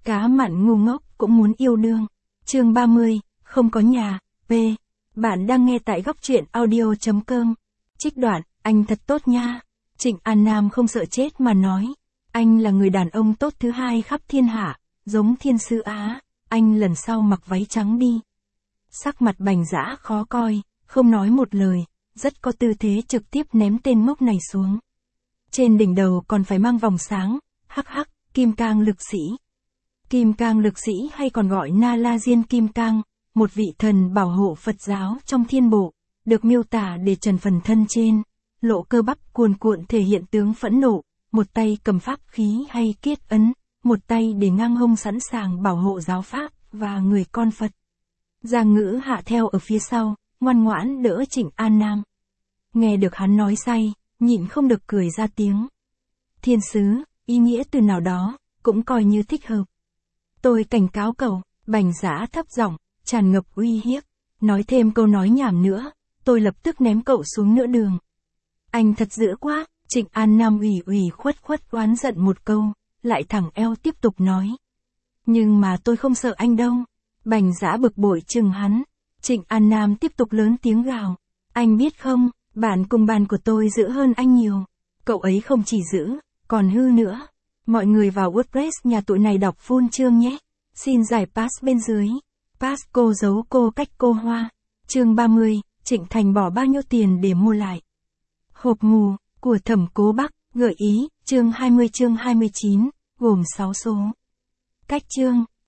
Cá mặn ngu ngốc cũng muốn yêu đương. Chương 30, không có nhà. P. Bạn đang nghe tại góc truyện audio.com. Trích đoạn, anh thật tốt nha. Trịnh An Nam không sợ chết mà nói. Anh là người đàn ông tốt thứ hai khắp thiên hạ, giống thiên sứ Á. Anh lần sau mặc váy trắng đi. Sắc mặt Bành Dã khó coi, không nói một lời, rất có tư thế trực tiếp ném tên ngốc này xuống. Trên đỉnh đầu còn phải mang vòng sáng, hắc hắc, Kim Cang Lực Sĩ. Kim Cang Lực Sĩ hay còn gọi Na La Diên Kim Cang, một vị thần bảo hộ Phật giáo trong thiên bộ, được miêu tả để trần phần thân trên, lộ cơ bắp cuồn cuộn thể hiện tướng phẫn nộ, một tay cầm pháp khí hay kiết ấn, một tay để ngang hông sẵn sàng bảo hộ giáo pháp và người con Phật. Giang Ngữ Hạ theo ở phía sau, ngoan ngoãn đỡ Trịnh An Nam. Nghe được hắn nói say, nhịn không được cười ra tiếng. Thiên sứ, ý nghĩa từ nào đó, cũng coi như thích hợp. Tôi cảnh cáo cậu, Bành Dã thấp giọng, tràn ngập uy hiếp. Nói thêm câu nói nhảm nữa, tôi lập tức ném cậu xuống nửa đường. Anh thật dữ quá, Trịnh An Nam ủy khuất oán giận một câu, lại thẳng eo tiếp tục nói. Nhưng mà tôi không sợ anh đâu. Bành Dã bực bội chừng hắn. Trịnh An Nam tiếp tục lớn tiếng gào. Anh biết không, bạn cùng bàn của tôi dữ hơn anh nhiều. Cậu ấy không chỉ dữ, còn hư nữa. Mọi người vào WordPress nhà tụi này đọc full chương nhé. Xin giải pass bên dưới. Pass cô giấu cô cách cô hoa. Chương 30, Trịnh Thành bỏ bao nhiêu tiền để mua lại? Hộp mù, của Thẩm Cố Bắc, gợi ý, chương 20 chương 29, gồm 6 số. Cách chương,